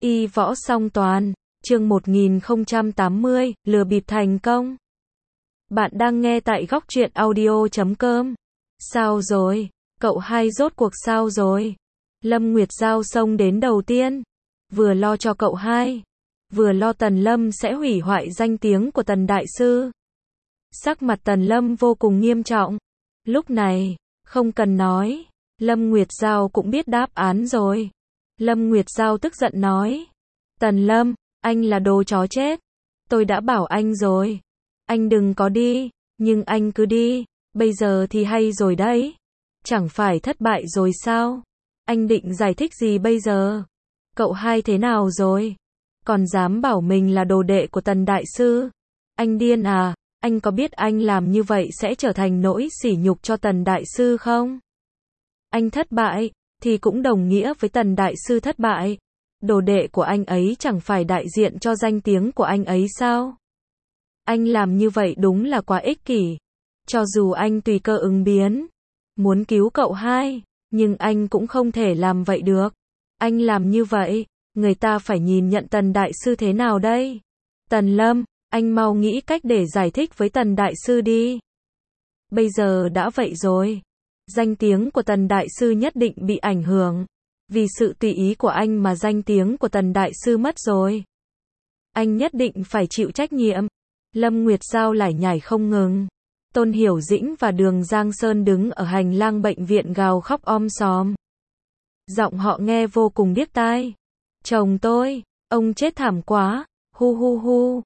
Y võ song toàn, chương 1080, lừa bịp thành công. Bạn đang nghe tại góc truyện audio.com. Sao rồi? Cậu hai rốt cuộc sao rồi? Lâm Nguyệt Giao xông đến đầu tiên. Vừa lo cho cậu hai, vừa lo Tần Lâm sẽ hủy hoại danh tiếng của Tần Đại Sư. Sắc mặt Tần Lâm vô cùng nghiêm trọng. Lúc này, không cần nói, Lâm Nguyệt Giao cũng biết đáp án rồi. Lâm Nguyệt Giao tức giận nói. Tần Lâm, anh là đồ chó chết. Tôi đã bảo anh rồi. Anh đừng có đi, nhưng anh cứ đi. Bây giờ thì hay rồi đấy. Chẳng phải thất bại rồi sao? Anh định giải thích gì bây giờ? Cậu hai thế nào rồi? Còn dám bảo mình là đồ đệ của Tần Đại Sư? Anh điên à? Anh có biết anh làm như vậy sẽ trở thành nỗi sỉ nhục cho Tần Đại Sư không? Anh thất bại, thì cũng đồng nghĩa với Tần Đại Sư thất bại. Đồ đệ của anh ấy chẳng phải đại diện cho danh tiếng của anh ấy sao? Anh làm như vậy đúng là quá ích kỷ. Cho dù anh tùy cơ ứng biến, muốn cứu cậu hai, nhưng anh cũng không thể làm vậy được. Anh làm như vậy, người ta phải nhìn nhận Tần Đại Sư thế nào đây? Tần Lâm, anh mau nghĩ cách để giải thích với Tần Đại Sư đi. Bây giờ đã vậy rồi. Danh tiếng của Tần Đại Sư nhất định bị ảnh hưởng. Vì sự tùy ý của anh mà danh tiếng của Tần Đại Sư mất rồi. Anh nhất định phải chịu trách nhiệm. Lâm Nguyệt Giao lải nhải không ngừng. Tôn Hiểu Dĩnh và Đường Giang Sơn đứng ở hành lang bệnh viện gào khóc om sòm. Giọng họ nghe vô cùng điếc tai. Chồng tôi, ông chết thảm quá, hu hu hu,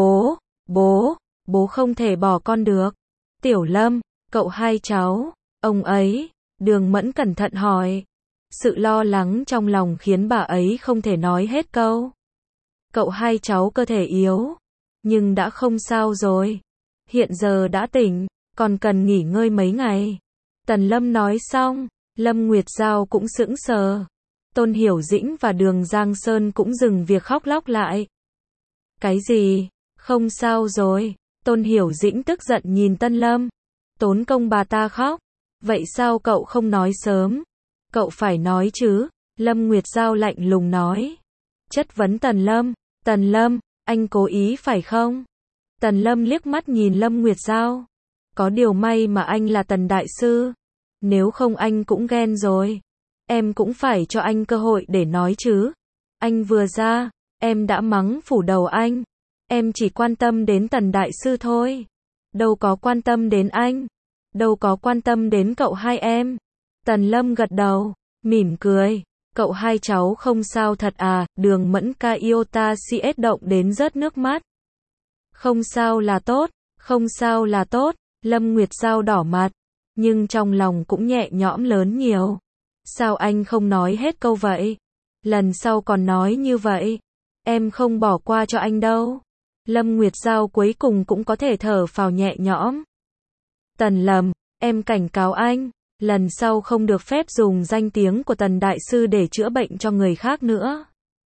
bố không thể bỏ con được. Tiểu Lâm, cậu hai cháu, ông ấy, Đường Mẫn cẩn thận hỏi. Sự lo lắng trong lòng khiến bà ấy không thể nói hết câu. Cậu hai cháu cơ thể yếu, nhưng đã không sao rồi. Hiện giờ đã tỉnh, còn cần nghỉ ngơi mấy ngày. Tần Lâm nói xong, Lâm Nguyệt Giao cũng sững sờ. Tôn Hiểu Dĩnh và Đường Giang Sơn cũng dừng việc khóc lóc lại. Cái gì? Không sao rồi. Tôn Hiểu Dĩnh tức giận nhìn Tân Lâm. Tốn công bà ta khóc. Vậy sao cậu không nói sớm? Cậu phải nói chứ. Lâm Nguyệt Giao lạnh lùng nói. Chất vấn Tần Lâm. Tần Lâm, anh cố ý phải không? Tần Lâm liếc mắt nhìn Lâm Nguyệt Giao. Có điều may mà anh là Tần Đại Sư. Nếu không anh cũng ghen rồi. Em cũng phải cho anh cơ hội để nói chứ. Anh vừa ra, em đã mắng phủ đầu anh. Em chỉ quan tâm đến Tần Đại Sư thôi. Đâu có quan tâm đến anh. Đâu có quan tâm đến cậu hai em. Tần Lâm gật đầu, mỉm cười. Cậu hai cháu không sao thật à? Đường Mẫn ca iota CS động đến rớt nước mắt. Không sao là tốt, không sao là tốt. Lâm Nguyệt Giao đỏ mặt, nhưng trong lòng cũng nhẹ nhõm lớn nhiều. Sao anh không nói hết câu vậy? Lần sau còn nói như vậy, em không bỏ qua cho anh đâu. Lâm Nguyệt Giao cuối cùng cũng có thể thở phào nhẹ nhõm. Tần Lâm, em cảnh cáo anh, lần sau không được phép dùng danh tiếng của Tần Đại Sư để chữa bệnh cho người khác nữa.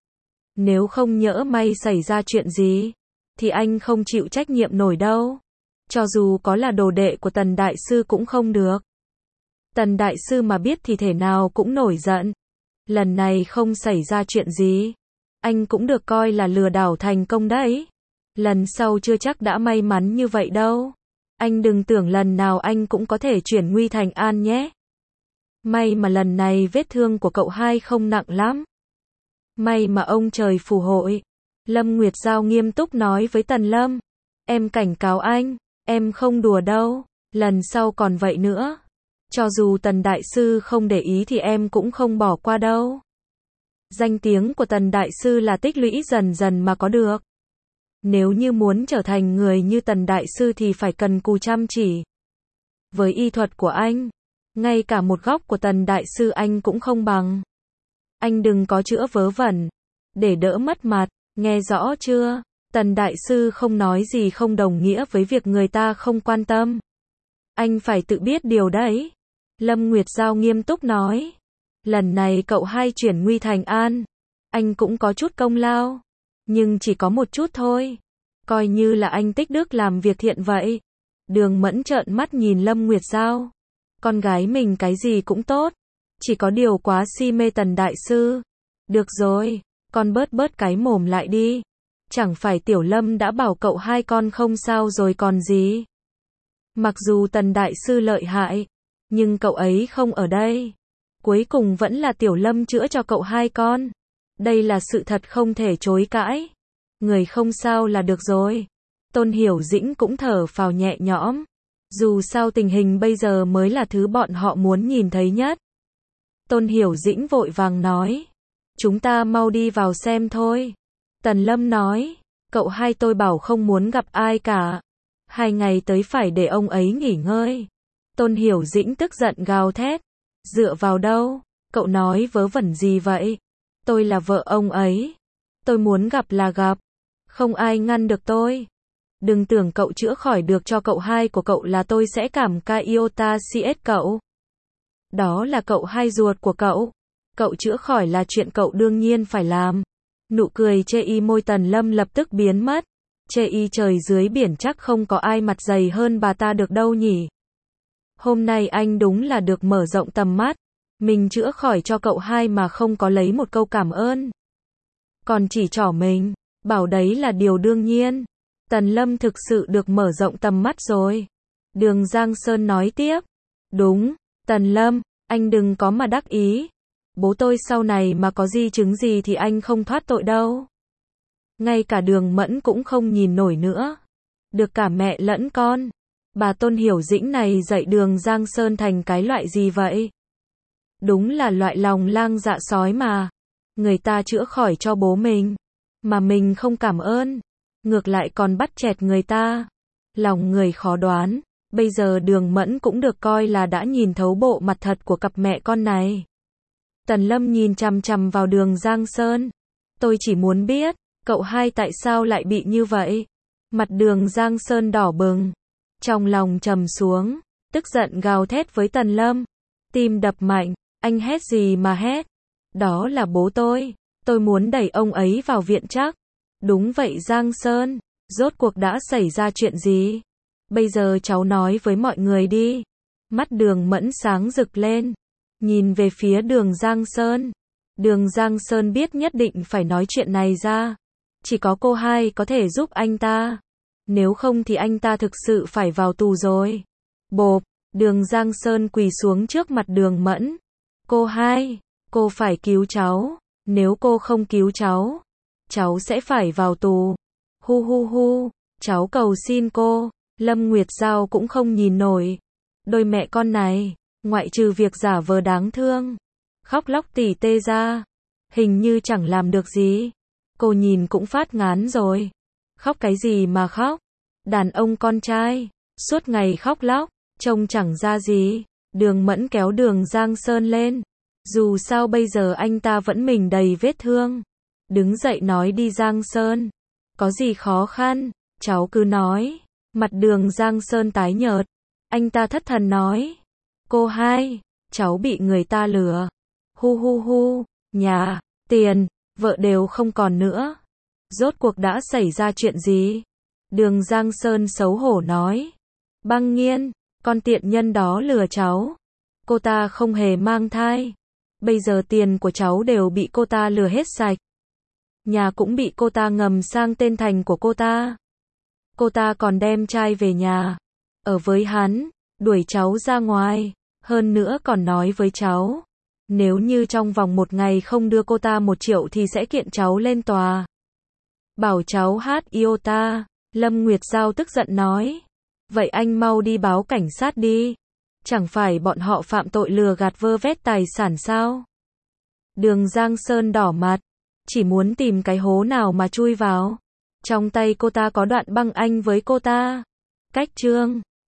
Nếu không nhỡ may xảy ra chuyện gì, thì anh không chịu trách nhiệm nổi đâu. Cho dù có là đồ đệ của Tần Đại Sư cũng không được. Tần Đại Sư mà biết thì thể nào cũng nổi giận. Lần này không xảy ra chuyện gì, anh cũng được coi là lừa đảo thành công đấy. Lần sau chưa chắc đã may mắn như vậy đâu. Anh đừng tưởng lần nào anh cũng có thể chuyển nguy thành an nhé. May mà lần này vết thương của cậu hai không nặng lắm. May mà ông trời phù hộ. Lâm Nguyệt Giao nghiêm túc nói với Tần Lâm. Em cảnh cáo anh, em không đùa đâu. Lần sau còn vậy nữa. Cho dù Tần Đại Sư không để ý thì em cũng không bỏ qua đâu. Danh tiếng của Tần Đại Sư là tích lũy dần dần mà có được. Nếu như muốn trở thành người như Tần Đại Sư thì phải cần cù chăm chỉ. Với y thuật của anh, ngay cả một góc của Tần Đại Sư anh cũng không bằng. Anh đừng có chữa vớ vẩn, để đỡ mất mặt, nghe rõ chưa? Tần Đại Sư không nói gì không đồng nghĩa với việc người ta không quan tâm. Anh phải tự biết điều đấy. Lâm Nguyệt Giao nghiêm túc nói. Lần này cậu hai chuyển nguy thành an, anh cũng có chút công lao. Nhưng chỉ có một chút thôi. Coi như là anh tích đức làm việc thiện vậy. Đường Mẫn trợn mắt nhìn Lâm Nguyệt Giao. Con gái mình cái gì cũng tốt. Chỉ có điều quá si mê Tần Đại Sư. Được rồi, con bớt bớt cái mồm lại đi. Chẳng phải Tiểu Lâm đã bảo cậu hai con không sao rồi còn gì. Mặc dù Tần Đại Sư lợi hại, nhưng cậu ấy không ở đây. Cuối cùng vẫn là Tiểu Lâm chữa cho cậu hai con. Đây là sự thật không thể chối cãi. Người không sao là được rồi. Tôn Hiểu Dĩnh cũng thở phào nhẹ nhõm. Dù sao tình hình bây giờ mới là thứ bọn họ muốn nhìn thấy nhất. Tôn Hiểu Dĩnh vội vàng nói. Chúng ta mau đi vào xem thôi. Tần Lâm nói. Cậu hai tôi bảo không muốn gặp ai cả. 2 ngày tới phải để ông ấy nghỉ ngơi. Tôn Hiểu Dĩnh tức giận gào thét. Dựa vào đâu? Cậu nói vớ vẩn gì vậy? Tôi là vợ ông ấy. Tôi muốn gặp là gặp. Không ai ngăn được tôi. Đừng tưởng cậu chữa khỏi được cho cậu hai của cậu là tôi sẽ cảm ca iota cs cậu. Đó là cậu hai ruột của cậu. Cậu chữa khỏi là chuyện cậu đương nhiên phải làm. Nụ cười chê y môi Tần Lâm lập tức biến mất. Chê y trời dưới biển chắc không có ai mặt dày hơn bà ta được đâu nhỉ. Hôm nay anh đúng là được mở rộng tầm mắt. Mình chữa khỏi cho cậu hai mà không có lấy một câu cảm ơn. Còn chỉ trỏ mình, bảo đấy là điều đương nhiên. Tần Lâm thực sự được mở rộng tầm mắt rồi. Đường Giang Sơn nói tiếp. Đúng, Tần Lâm, anh đừng có mà đắc ý. Bố tôi sau này mà có di chứng gì thì anh không thoát tội đâu. Ngay cả Đường Mẫn cũng không nhìn nổi nữa. Được cả mẹ lẫn con. Bà Tôn Hiểu Dĩnh này dạy Đường Giang Sơn thành cái loại gì vậy? Đúng là loại lòng lang dạ sói mà. Người ta chữa khỏi cho bố mình. Mà mình không cảm ơn. Ngược lại còn bắt chẹt người ta. Lòng người khó đoán. Bây giờ Đường Mẫn cũng được coi là đã nhìn thấu bộ mặt thật của cặp mẹ con này. Tần Lâm nhìn chằm chằm vào Đường Giang Sơn. Tôi chỉ muốn biết, cậu hai tại sao lại bị như vậy? Mặt Đường Giang Sơn đỏ bừng. Trong lòng trầm xuống. Tức giận gào thét với Tần Lâm. Tim đập mạnh. Anh hét gì mà hét? Đó là bố tôi. Tôi muốn đẩy ông ấy vào viện chắc. Đúng vậy Giang Sơn. Rốt cuộc đã xảy ra chuyện gì? Bây giờ cháu nói với mọi người đi. Mắt Đường Mẫn sáng rực lên. Nhìn về phía Đường Giang Sơn. Đường Giang Sơn biết nhất định phải nói chuyện này ra. Chỉ có cô hai có thể giúp anh ta. Nếu không thì anh ta thực sự phải vào tù rồi. Bộp, Đường Giang Sơn quỳ xuống trước mặt Đường Mẫn. Cô hai, cô phải cứu cháu. Nếu cô không cứu cháu, cháu sẽ phải vào tù. Hu hu hu, cháu cầu xin cô. Lâm Nguyệt Giao cũng không nhìn nổi. Đôi mẹ con này, ngoại trừ việc giả vờ đáng thương, khóc lóc tỉ tê ra, hình như chẳng làm được gì. Cô nhìn cũng phát ngán rồi. Khóc cái gì mà khóc? Đàn ông con trai, suốt ngày khóc lóc, trông chẳng ra gì. Đường Mẫn kéo Đường Giang Sơn lên. Dù sao bây giờ anh ta vẫn mình đầy vết thương. Đứng dậy nói đi Giang Sơn. Có gì khó khăn, cháu cứ nói. Mặt Đường Giang Sơn tái nhợt. Anh ta thất thần nói. Cô hai, cháu bị người ta lừa. Hu hu hu, nhà, tiền, vợ đều không còn nữa. Rốt cuộc đã xảy ra chuyện gì? Đường Giang Sơn xấu hổ nói. Băng Nghiên, con tiện nhân đó lừa cháu. Cô ta không hề mang thai. Bây giờ tiền của cháu đều bị cô ta lừa hết sạch. Nhà cũng bị cô ta ngầm sang tên thành của cô ta. Cô ta còn đem trai về nhà. Ở với hắn, đuổi cháu ra ngoài. Hơn nữa còn nói với cháu. Nếu như trong vòng 1 ngày không đưa cô ta 1 triệu thì sẽ kiện cháu lên tòa. Bảo cháu hát iota. Lâm Nguyệt Giao tức giận nói. Vậy anh mau đi báo cảnh sát đi. Chẳng phải bọn họ phạm tội lừa gạt vơ vét tài sản sao? Đường Giang Sơn đỏ mặt. Chỉ muốn tìm cái hố nào mà chui vào. Trong tay cô ta có đoạn băng anh với cô ta. Cách chương